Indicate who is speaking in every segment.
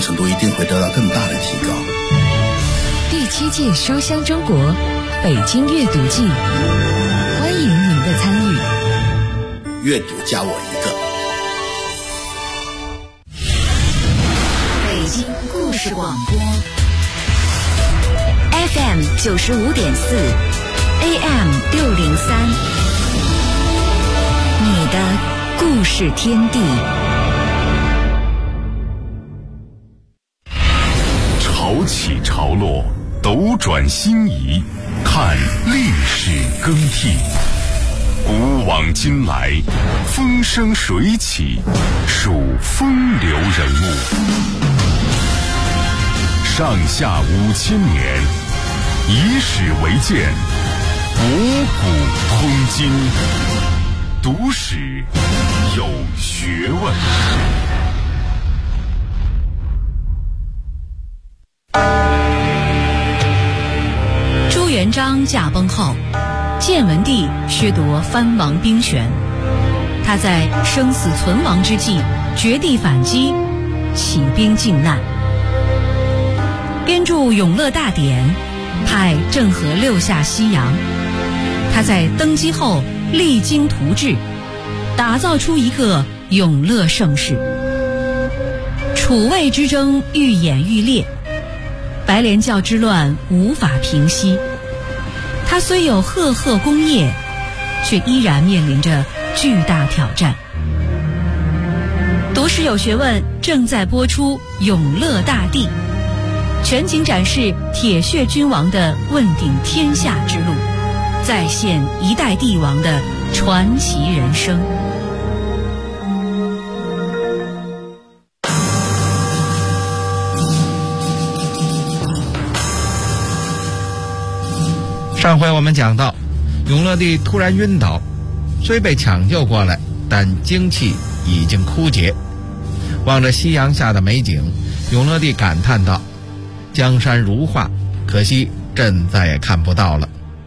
Speaker 1: 程度一定会得到更大的提高。
Speaker 2: 第7届书香中国北京阅读季，欢迎您的参与。
Speaker 1: 阅读加我一个。
Speaker 2: 北京故事广播 FM 95.4 AM 603，你的故事天地。
Speaker 3: 潮起潮落，斗转星移，看历史更替。古往今来，风生水起，数风流人物。上下5000年，以史为鉴，博古通今。读史有学问。
Speaker 4: 朱元璋驾崩后，建文帝削夺藩王兵权，他在生死存亡之际绝地反击，起兵靖难，编著《永乐大典》，派郑和6下西洋。他在登基后励精图治，打造出一个永乐盛世。楚魏之争愈演愈烈，白莲教之乱无法平息。他虽有赫赫功业，却依然面临着巨大挑战。读史有学问正在播出《永乐大帝》，全景展示铁血君王的问鼎天下之路，再现一代帝王的传奇人生。
Speaker 5: 上回我们讲到，永乐帝突然晕倒，虽被抢救过来，但精气已经枯竭。望着夕阳下的美景，永乐帝感叹道：江山如画，可惜朕再也看不到了。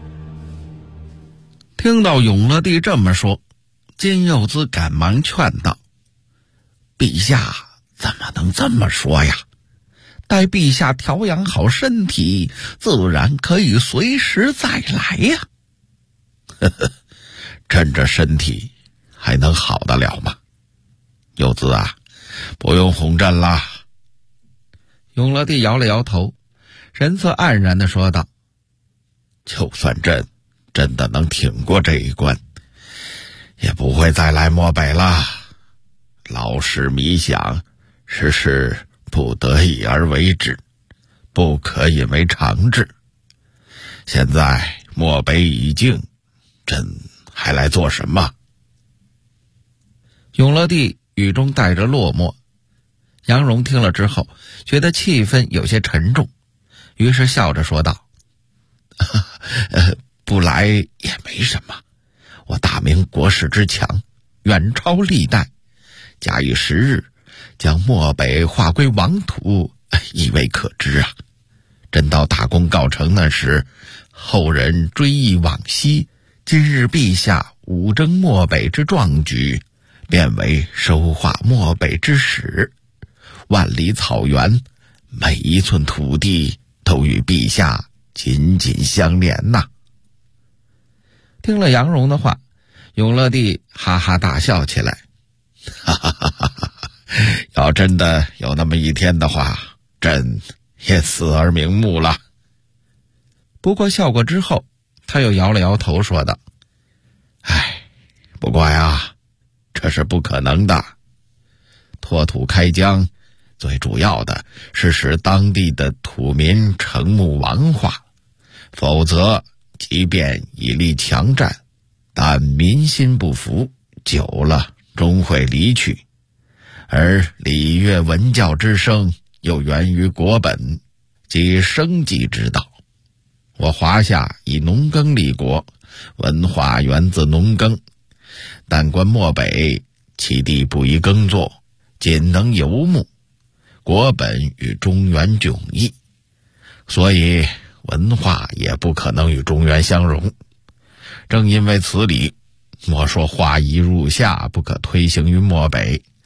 Speaker 5: 听到永乐帝这么说，金柚子赶忙劝道：陛下怎么能这么说呀？待陛下调养好身体，自然可以随时再来呀。呵呵，朕这身体还能好得了吗？柚子啊，不用哄朕啦。永乐帝摇了摇头，神色黯然地说道：就算朕真的能挺过这一关，也不会再来漠北了。老使迷想，实是不得已而为之，不可以为常志。现在漠北已静，朕还来做什么？永乐帝语中带着落寞。杨荣听了之后，觉得气氛有些沉重，于是笑着说道：不来也没什么，我大明国势之强，远超历代，假以时日，将漠北划归王土，亦未可知啊。朕到大功告成那时，后人追忆往昔，今日陛下武征漠北之壮举，便为收划漠北之始。万里草原，每一寸土地都与陛下紧紧相连呐。听了杨荣的话，永乐帝哈哈大笑起来，哈哈哈哈哈！要真的有那么一天的话，朕也死而瞑目了。不过笑过之后，他又摇了摇头说道：不过呀，这是不可能的。拓土开疆，最主要的是使当地的土民成木王化，否则即便以力强战，但民心不服，久了终会离去。而礼乐文教之声又源于国本，即生计之道。我华夏以农耕立国，文化源自农耕，但观漠北，其地不宜耕作，仅能游牧，国本与中原迥异，所以文化也不可能与中原相融。正因为此理，莫说化夷入夏不可推行于漠北，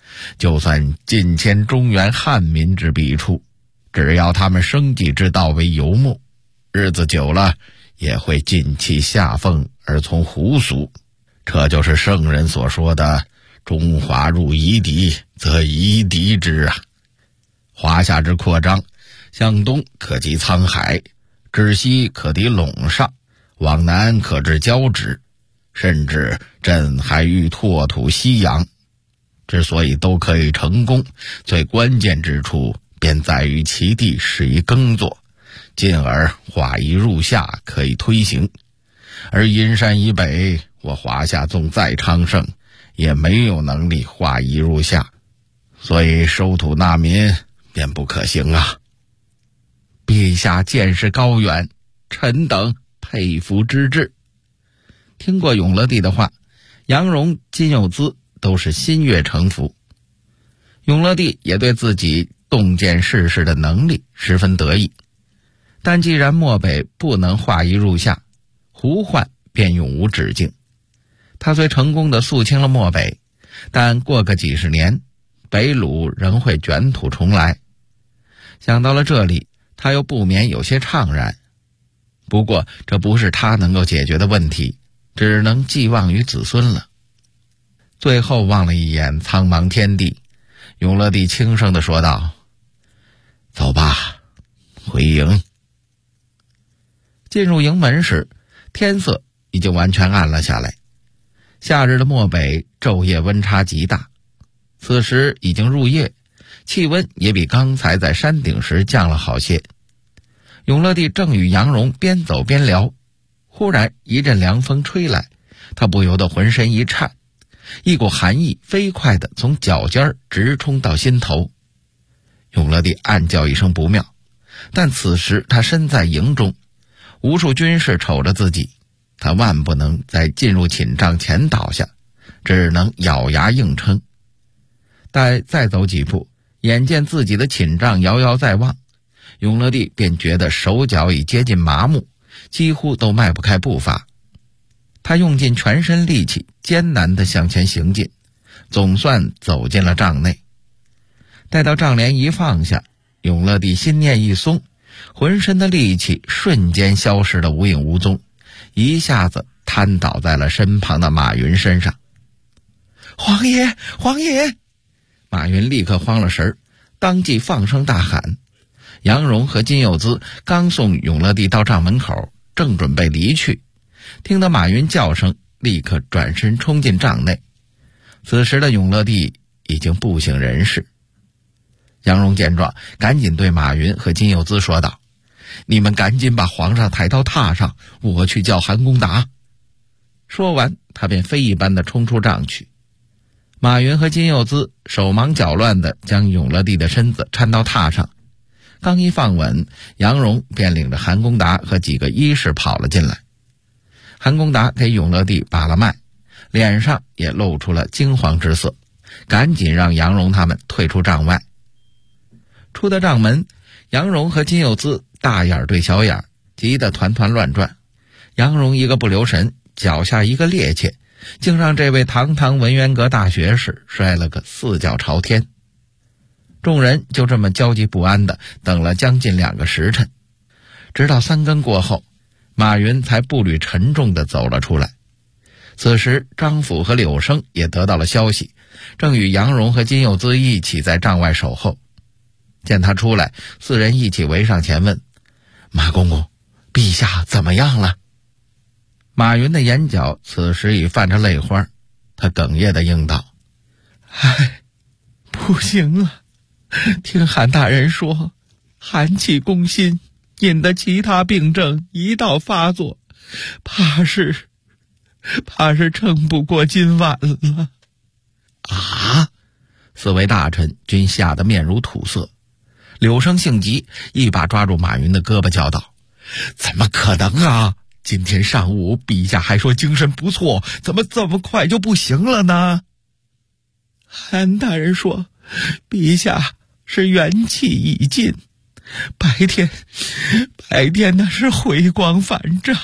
Speaker 5: 就算尽迁中原汉民之弊处，只要他们生计之道为游牧，日子久了也会尽弃下凤而从胡俗。这就是圣人所说的中华入夷狄，则夷狄之啊。华夏之扩张，向东可及沧海，至西可抵陇上，往南可至交趾，甚至朕还欲拓土西洋。之所以都可以成功，最关键之处便在于其地适宜耕作，进而化夷入夏可以推行。而阴山以北，我华夏纵再昌盛，也没有能力化夷入夏，所以收土纳民便不可行啊。陛下见识高远，臣等佩服之至。听过永乐帝的话，杨荣、金有资都是心悦诚服。永乐帝也对自己洞见世事的能力十分得意，但既然漠北不能化夷入夏，胡患便永无止境。他虽成功地肃清了漠北，但过个几十年，北虏仍会卷土重来。想到了这里，他又不免有些怅然。不过这不是他能够解决的问题，只能寄望于子孙了。最后望了一眼苍茫天地，永乐帝轻声地说道：走吧，回营。进入营门时，天色已经完全暗了下来。夏日的漠北昼夜温差极大，此时已经入夜，气温也比刚才在山顶时降了好些。永乐帝正与杨荣边走边聊，忽然一阵凉风吹来，他不由得浑身一颤，一股寒意飞快地从脚尖直冲到心头。永乐帝暗叫一声不妙，但此时他身在营中，无数军士瞅着自己，他万不能在进入寝帐前倒下，只能咬牙硬撑。待再走几步，眼见自己的寝帐遥遥在望，永乐帝便觉得手脚已接近麻木，几乎都迈不开步伐。他用尽全身力气，艰难地向前行进，总算走进了帐内。待到帐帘一放下，永乐帝心念一松，浑身的力气瞬间消失得无影无踪，一下子瘫倒在了身旁的马云身上。皇爷，皇爷！马云立刻慌了神，当即放声大喊。杨荣和金有资刚送永乐帝到帐门口，正准备离去，听到马云叫声，立刻转身冲进帐内。此时的永乐帝已经不省人事。杨荣见状，赶紧对马云和金有资说道：你们赶紧把皇上抬到榻上，我去叫韩公达。说完，他便飞一般的冲出帐去。马云和金有资手忙脚乱地将永乐帝的身子搀到榻上，刚一放稳，杨荣便领着韩公达和几个医士跑了进来。韩公达给永乐帝把了脉，脸上也露出了惊慌之色，赶紧让杨荣他们退出帐外。出了帐门，杨荣和金有资大眼对小眼，急得团团乱转。杨荣一个不留神，脚下一个趔趄，竟让这位堂堂文渊阁大学士摔了个四脚朝天。众人就这么焦急不安地等了将近2个时辰，直到3更过后，马云才步履沉重地走了出来。此时张辅和柳生也得到了消息，正与杨荣和金有资一起在帐外守候。见他出来，4人一起围上前问：马公公，陛下怎么样了？马云的眼角此时已泛着泪花，他哽咽地应道：唉，不行了，听韩大人说，寒气攻心，引得其他病症一道发作，怕是撑不过今晚了。啊！4位大臣均吓得面如土色。柳生性急，一把抓住马云的胳膊叫道：怎么可能啊！今天上午陛下还说精神不错，怎么这么快就不行了呢？韩大人说，陛下是元气已尽，白天那是回光返照。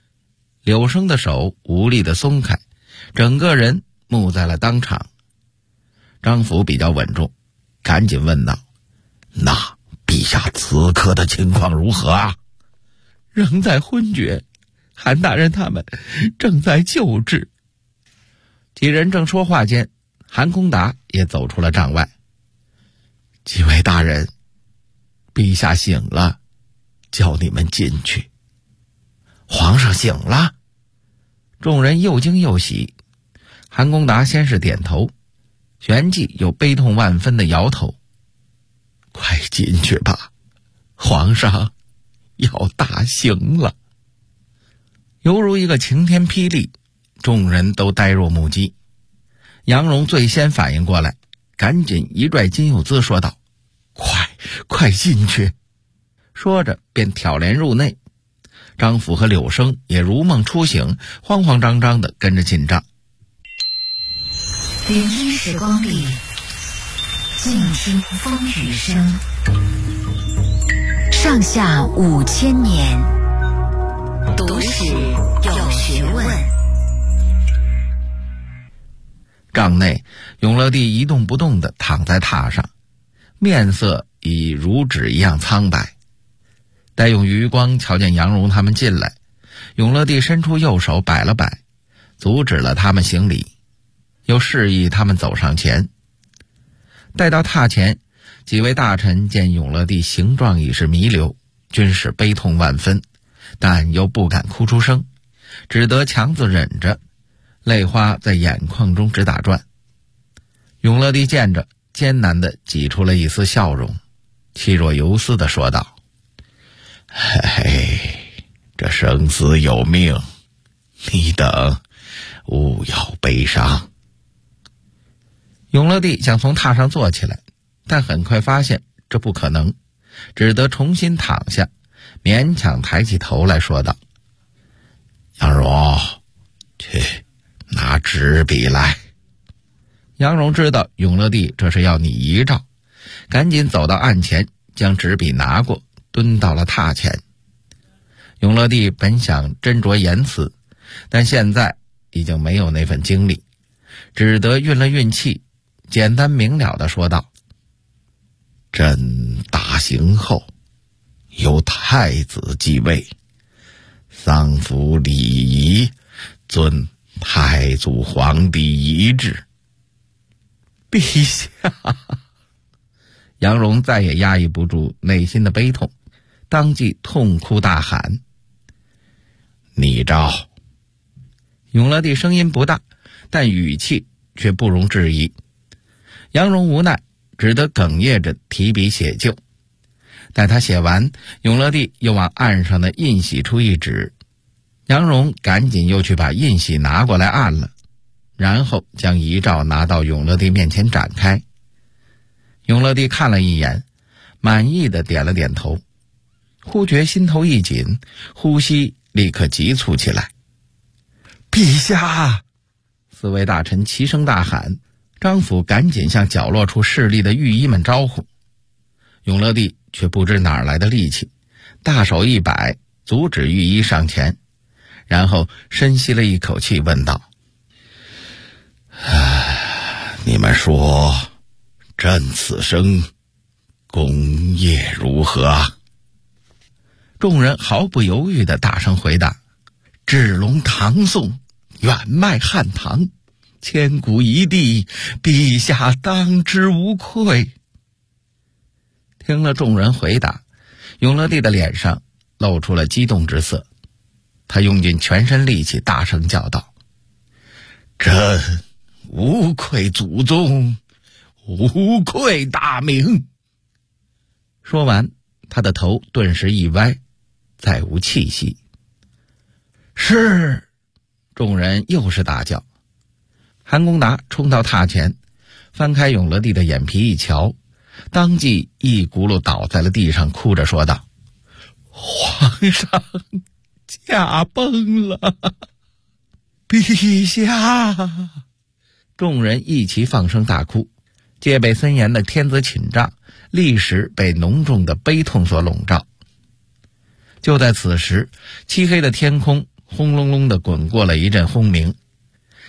Speaker 5: 柳生的手无力地松开，整个人木在了当场。 张辅比较稳重，赶紧问道：“那陛下此刻的情况如何啊？”“
Speaker 6: 仍在昏厥，韩大人他们正在救治。”
Speaker 5: 几人正说话间，韩公达也走出了帐外。“几位大人，陛下醒了，叫你们进去。”“皇上醒了？”众人又惊又喜。韩公达先是点头，旋即又悲痛万分的摇头。“快进去吧，皇上要大刑了。”犹如一个晴天霹雳，众人都呆若木鸡。杨荣最先反应过来，赶紧一拽金柚子说道：“快进去！”说着便挑帘入内。张辅和柳生也如梦初醒，慌慌张张地跟着进帐。
Speaker 2: 聆听时光里，静听风雨声。上下5000年，读史有学问。
Speaker 5: 帐内，永乐帝一动不动地躺在榻上，面色已如纸一样苍白。待用余光瞧见杨荣他们进来，永乐帝伸出右手摆了摆，阻止了他们行礼，又示意他们走上前。待到榻前，几位大臣见永乐帝形状已是弥留，均是悲痛万分，但又不敢哭出声，只得强自忍着，泪花在眼眶中直打转。永乐帝见着，艰难地挤出了一丝笑容，气若游丝地说道：“嘿，这生死有命，你等勿要悲伤。”永乐帝想从榻上坐起来，但很快发现这不可能，只得重新躺下，勉强抬起头来说道：“杨荣，去拿纸笔来。”杨荣知道永乐帝这是要拟遗诏，赶紧走到案前，将纸笔拿过，蹲到了榻前。永乐帝本想斟酌言辞，但现在已经没有那份精力，只得运了运气，简单明了地说道：“朕大行后，由太子继位，丧服礼仪，遵太祖皇帝遗旨。”“
Speaker 6: 陛下！”
Speaker 5: 杨荣再也压抑不住内心的悲痛，当即痛哭大喊：“拟诏！”永乐帝声音不大，但语气却不容置疑。杨荣无奈，只得哽咽着提笔写就。待他写完，永乐帝又往案上的印玺处一指，杨荣赶紧又去把印玺拿过来按了，然后将遗诏拿到永乐帝面前展开。永乐帝看了一眼，满意的点了点头，忽觉心头一紧，呼吸立刻急促起来。“陛下！”四位大臣齐声大喊，张辅赶紧向角落处侍立的御医们招呼。永乐帝却不知哪儿来的力气，大手一摆，阻止御医上前，然后深吸了一口气，问道：“你们说，朕此生功业如何啊？”众人毫不犹豫地大声回答：“治隆唐宋，远迈汉唐，千古一帝，陛下当之无愧。”听了众人回答，永乐帝的脸上露出了激动之色，他用尽全身力气大声叫道：“朕无愧祖宗，无愧大明。”说完，他的头顿时一歪，再无气息。“是！”众人又是大叫。韩公达冲到榻前，翻开永乐帝的眼皮一瞧，当即一轱辘倒在了地上，哭着说道：“皇上驾崩了！陛下！”众人一齐放声大哭，戒备森严的天子寝帐立时被浓重的悲痛所笼罩。就在此时，漆黑的天空轰隆隆地滚过了一阵轰鸣，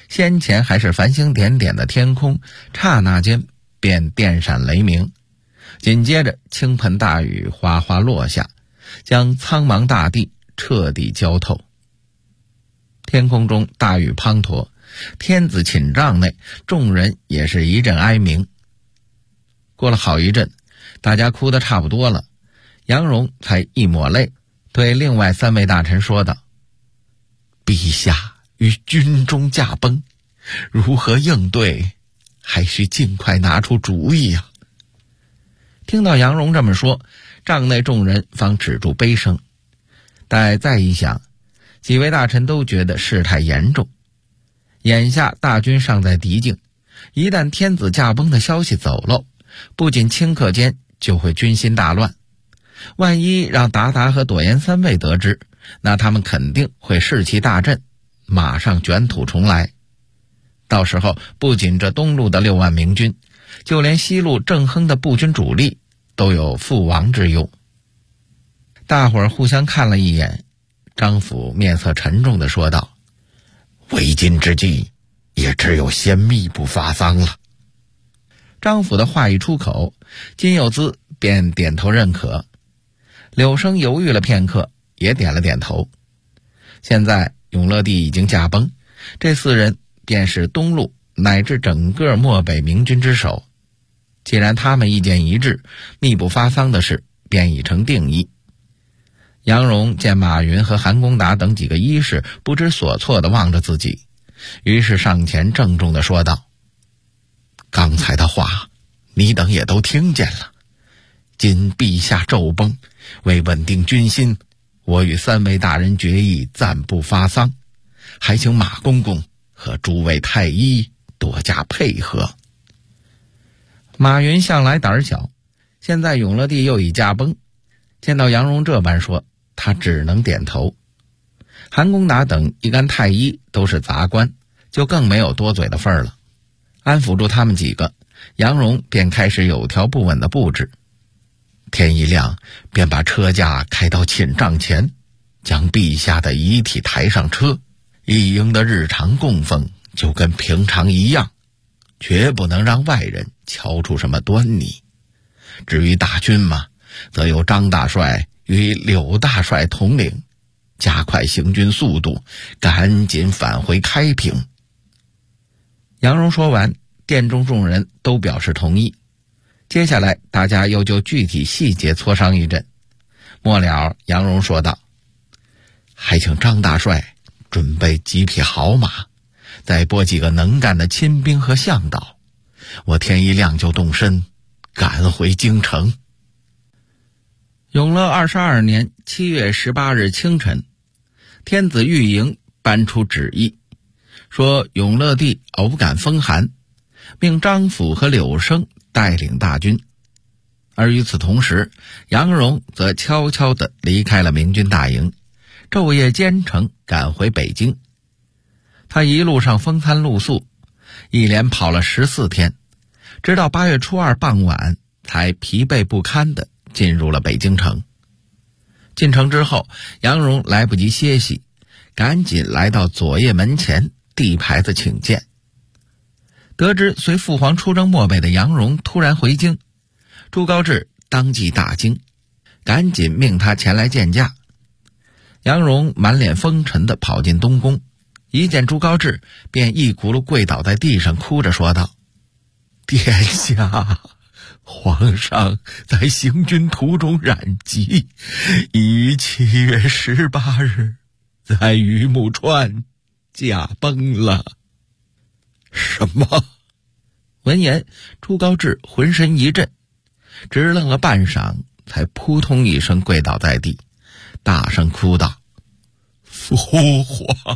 Speaker 5: 先前还是繁星点点的天空，刹那间便电闪雷鸣，紧接着倾盆大雨哗哗落下，将苍茫大地彻底浇透。天空中大雨滂沱，天子寝帐内众人也是一阵哀鸣。过了好一阵，大家哭得差不多了，杨荣才一抹泪，对另外3位大臣说道：陛下与军中驾崩，如何应对，还需尽快拿出主意啊。听到杨荣这么说，帐内众人方止住悲声。待再一想，几位大臣都觉得事态严重，眼下大军尚在敌境，一旦天子驾崩的消息走漏，不仅顷刻间就会军心大乱，万一让达达和朵颜3位得知，那他们肯定会士气大振，马上卷土重来。到时候不仅这东路的6万明军，就连西路郑亨的步军主力都有覆亡之忧。大伙儿互相看了一眼，张辅面色沉重地说道：为今之计，也只有先密不发丧了。张辅的话一出口，金幼滋便点头认可。柳生犹豫了片刻，也点了点头。现在永乐帝已经驾崩，这4人便是东路乃至整个漠北明军之首。既然他们意见一致，密不发丧的事便已成定议。杨荣见马云和韩公达等几个医士不知所措地望着自己，于是上前郑重地说道：刚才的话你等也都听见了，今陛下骤崩，为稳定军心，我与3位大人决议暂不发丧，还请马公公和诸位太医多加配合。马云向来胆小，现在永乐帝又已驾崩，见到杨荣这般说，他只能点头。韩公达等一干太医都是杂官，就更没有多嘴的份儿了。安抚住他们几个，杨荣便开始有条不紊的布置。天一亮，便把车驾开到寝帐前，将陛下的遗体抬上车，一应的日常供奉就跟平常一样，绝不能让外人瞧出什么端倪。至于大军嘛，则由张大帅与柳大帅统领，加快行军速度，赶紧返回开平。杨荣说完，殿中众人都表示同意。接下来大家又就具体细节磋商一阵。末了，杨荣说道：还请张大帅准备几匹好马，再拨几个能干的亲兵和向导，我天一亮就动身赶回京城。永乐22年7月18日清晨，天子御营颁出旨意，说永乐帝偶感风寒，命张辅和柳生带领大军。而与此同时，杨荣则悄悄地离开了明军大营，昼夜兼程赶回北京。他一路上风餐露宿，一连跑了14天，直到8月初2傍晚才疲惫不堪地进入了北京城。进城之后，杨荣来不及歇息，赶紧来到左掖门前递牌子请见。得知随父皇出征漠北的杨荣突然回京，朱高炽当即大惊，赶紧命他前来见驾。杨荣满脸风尘地跑进东宫，一见朱高炽便一骨碌跪倒在地上，哭着说道：殿下，皇上在行军途中染疾，于7月18日在榆木川驾崩了。什么？闻言，朱高炽浑身一震，直愣了半晌，才扑通一声跪倒在地，大声哭道：父皇！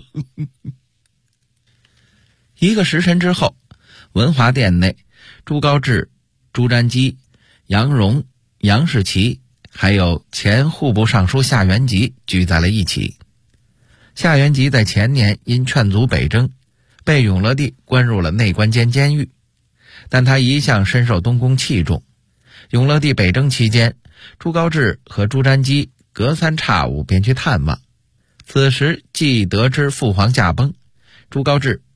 Speaker 5: 一个时辰之后，文华殿内，朱高炽、朱瞻基、杨荣、杨士奇还有前户部尚书夏元吉聚在了一起。夏元吉在前年因劝阻北征，被永乐帝关入了内官监监狱，但他一向深受东宫器重。永乐帝北征期间，朱高炽和朱瞻基隔三差五便去探望。此时既得知父皇驾崩，朱高炽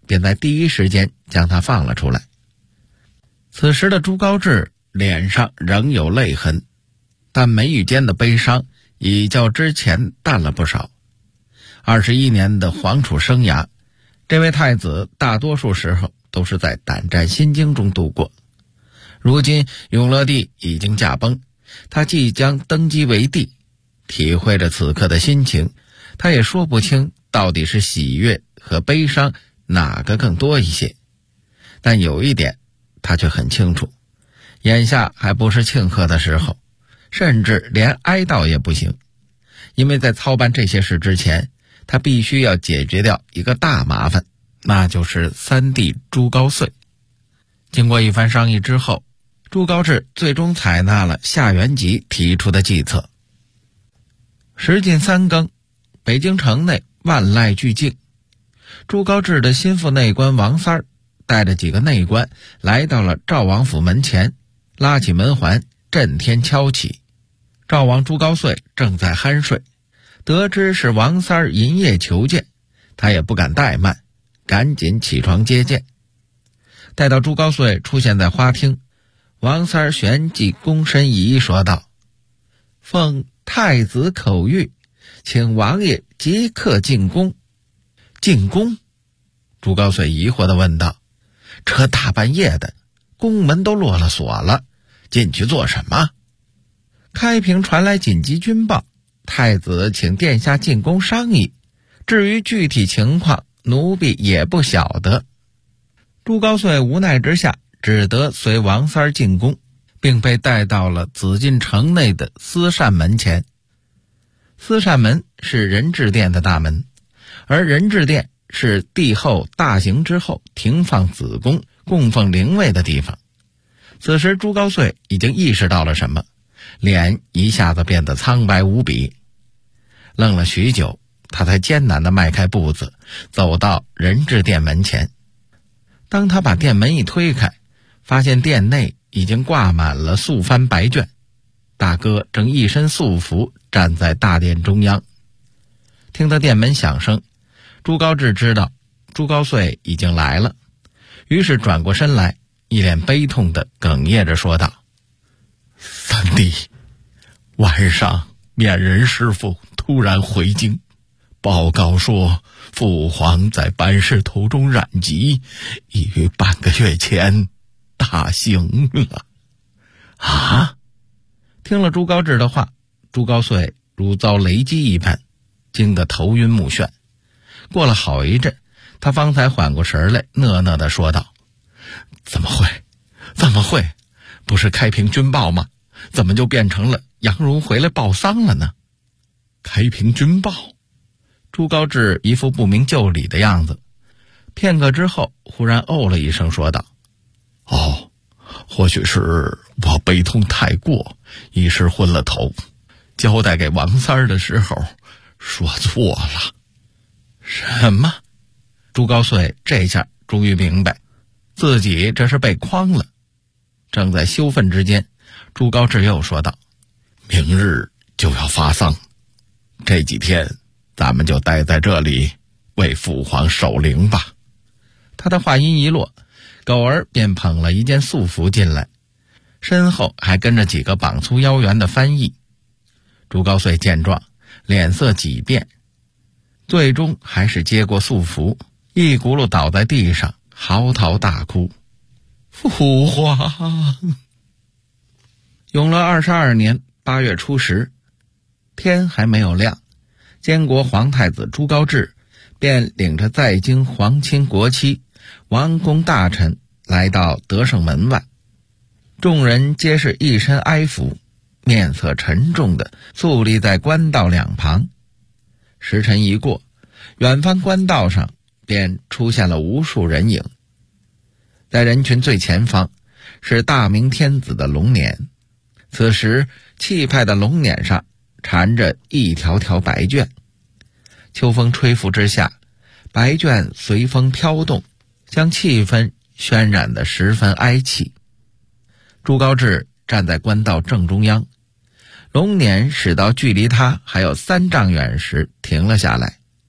Speaker 5: 便在第一时间将他放了出来。此时的朱高炽脸上仍有泪痕，但眉宇间的悲伤已较之前淡了不少。21年的皇储生涯，这位太子大多数时候都是在胆战心惊中度过。如今永乐帝已经驾崩，他即将登基为帝，体会着此刻的心情，他也说不清到底是喜悦和悲伤哪个更多一些。但有一点他却很清楚，眼下还不是庆贺的时候，甚至连哀悼也不行。因为在操办这些事之前，他必须要解决掉一个大麻烦，那就是三弟朱高燧。经过一番商议之后，朱高炽最终采纳了夏元吉提出的计策。时近3更，北京城内万籁俱静。朱高炽的心腹内官王三儿带着几个内官来到了赵王府门前，拉起门环，震天敲起。赵王朱高燧正在酣睡，得知是王三儿银夜求见，他也不敢怠慢，赶紧起床接见。待到朱高燧出现在花厅，王三儿旋即躬身一说道：“奉太子口谕，请王爷即刻进宫。”进宫？朱高燧疑惑地问道：“这大半夜的，宫门都落了锁了，进去做什么？”开平传来紧急军报，太子请殿下进宫商议，至于具体情况，奴婢也不晓得。朱高燧无奈之下，只得随王三儿进宫，并被带到了紫禁城内的思善门前。思善门是仁智殿的大门，而仁智殿是帝后大行之后停放子宫供奉灵位的地方。此时朱高燧已经意识到了什么，脸一下子变得苍白无比。愣了许久，他才艰难地迈开步子，走到仁智殿门前。当他把殿门一推开，发现殿内已经挂满了素幡白卷，大哥正一身素服站在大殿中央。听到殿门响声，朱高炽知道朱高燧已经来了，于是转过身来，一脸悲痛地哽咽着说道：“三弟，晚上面人师傅突然回京，报告说父皇在办事途中染疾，已于半个月前大行了。”啊！听了朱高炽的话，朱高燧如遭雷击一般，惊得头晕目眩。过了好一阵，他方才缓过神来，讷讷地说道：“怎么会？不是开平军报吗？怎么就变成了杨荣回来报丧了呢？”开平军报？朱高炽一副不明就里的样子，片刻之后忽然哦了一声说道：“哦，或许是我悲痛太过，一时昏了头，交代给王三儿的时候说错了。”什么？朱高燧这下终于明白自己这是被诓了。正在羞愤之间，朱高炽又说道：“明日就要发丧，这几天咱们就待在这里为父皇守灵吧。”他的话音一落，狗儿便捧了一件素服进来，身后还跟着几个膀粗腰圆的翻译。朱高燧见状，脸色几变，最终还是接过素服，一轱辘倒在地上，嚎啕大哭：“父皇！”永乐22年8月初10，天还没有亮，监国皇太子朱高炽便领着在京皇亲国戚、王公大臣来到德胜门外，众人皆是一身哀服，面色沉重地肃立在官道两旁。时辰一过，远方官道上便出现了无数人影。在人群最前方是大明天子的龙辇，此时气派的龙辇上缠着一条条白绢，秋风吹拂之下，白绢随风飘动，将气氛渲染得十分哀戚。朱高炽站在官道正中央，龙辇驶到距离他还有3丈远时停了下来，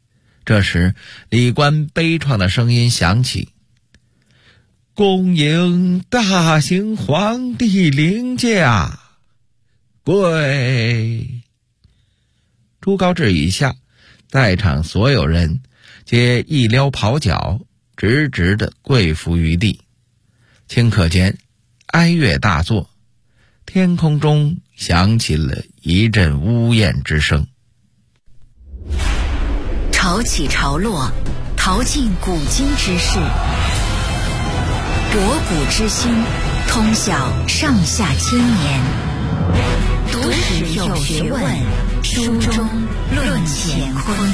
Speaker 5: 这时李官悲怆的声音响起：恭迎大行皇帝临驾，跪。朱高炽以下在场所有人皆一撩袍角，直直地跪伏于地。顷刻间哀乐大作，天空中响起了一阵呜咽之声。
Speaker 2: 潮起潮落，淘尽古今之事，博古之今，通晓上下千年。读史有学问，书中论乾坤。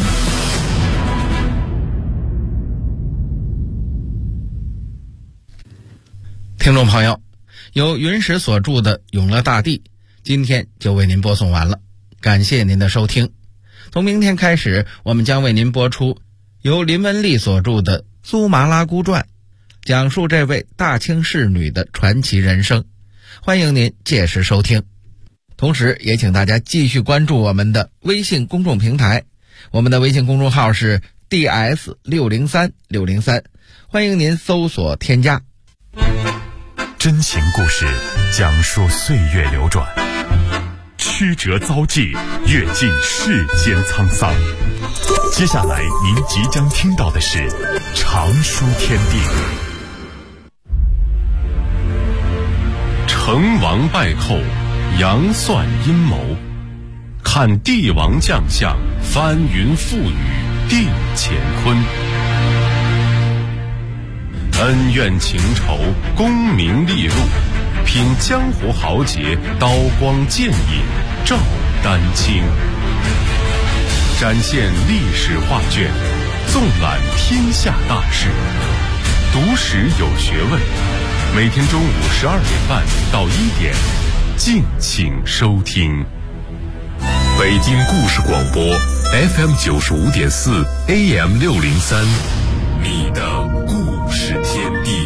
Speaker 5: 听众朋友，由云石所著的《永乐大帝》今天就为您播送完了，感谢您的收听。从明天开始，我们将为您播出由林文丽所著的《苏麻拉姑传》，讲述这位大清侍女的传奇人生。欢迎您届时收听。同时也请大家继续关注我们的微信公众平台，我们的微信公众号是 DS603603，欢迎您搜索添加。
Speaker 3: 真情故事讲述岁月流转，曲折遭际，阅尽世间沧桑。接下来您即将听到的是长书天地。成王败寇，杨算阴谋，看帝王将相，翻云覆雨，定乾坤。恩怨情仇，功名利禄，品江湖豪杰，刀光剑影，照丹青。展现历史画卷，纵览天下大事，读史有学问。每天中午12点半到1点，敬请收听。北京故事广播 FM 95.4 AM 603，你的故事天地。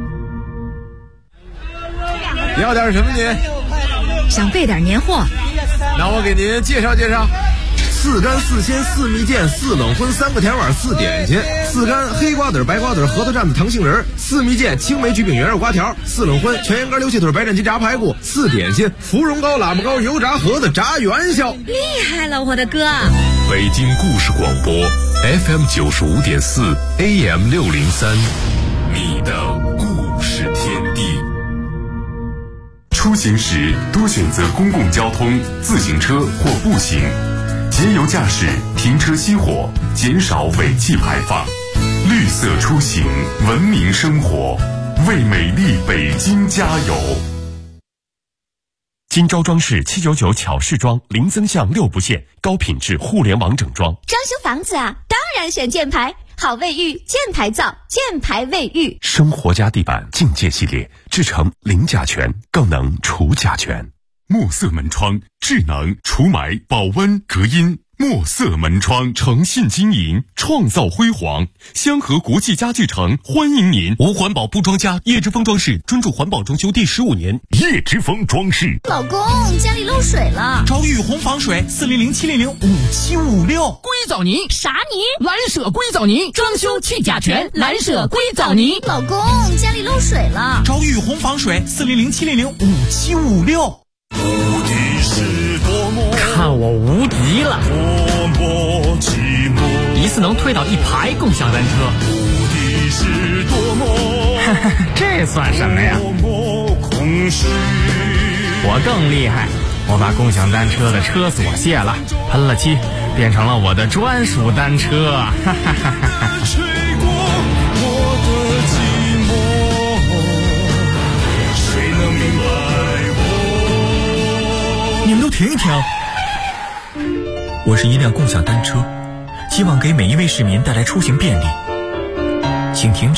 Speaker 7: 你要点什么您？
Speaker 4: 想备点年货。
Speaker 7: 那我给您介绍介绍。4干4鲜4蜜饯4冷荤3个甜碗4点心，4干黑瓜子白瓜子核桃蘸子糖杏仁，4蜜饯青梅橘饼圆肉瓜条，4冷荤全羊肝溜气腿白斩鸡炸排骨，4点心芙蓉糕喇叭糕油炸盒子炸元宵。
Speaker 4: 厉害了，我的哥！
Speaker 3: 北京故事广播 FM 95.4 AM 603，你的故事天地。出行时多选择公共交通、自行车或步行，节油驾驶，停车熄火，减少尾气排放。绿色出行，文明生活，为美丽北京加油。金招装饰799巧饰装，零增项6不限，高品质互联网整装。
Speaker 8: 装修房子啊，当然选箭牌，好卫浴，箭牌造，箭牌卫浴。
Speaker 3: 生活家地板境界系列，制成零甲醛，更能除甲醛。墨色门窗，智能除霾、保温、隔音。墨色门窗，诚信经营，创造辉煌。香河国际家具城欢迎您。无环保不装家，叶之峰装饰专注环保装修第15年。叶之峰装饰。
Speaker 8: 老公，家里漏水了，
Speaker 9: 找雨虹防水，400-700-5756。硅藻泥？
Speaker 8: 啥泥？
Speaker 9: 蓝舍硅藻泥，装修去甲醛，蓝舍硅藻泥。
Speaker 8: 老公，家里漏水了，
Speaker 9: 找雨虹防水，400-700-5756。
Speaker 3: 无敌是多么，
Speaker 9: 看我无敌了！
Speaker 3: 多么寂寞，
Speaker 9: 一次能推倒1排共享单车。
Speaker 3: 无敌是多么，
Speaker 9: 这算什么呀？
Speaker 3: 多么空虚。
Speaker 9: 我更厉害，我把共享单车的车锁卸了，喷了漆，变成了我的专属单车。哈哈哈哈哈！
Speaker 3: 吹过我的寂寞，谁能明白？
Speaker 9: 你们都停一停！我是一辆共享单车，希望给每一位市民带来出行便利。请停止。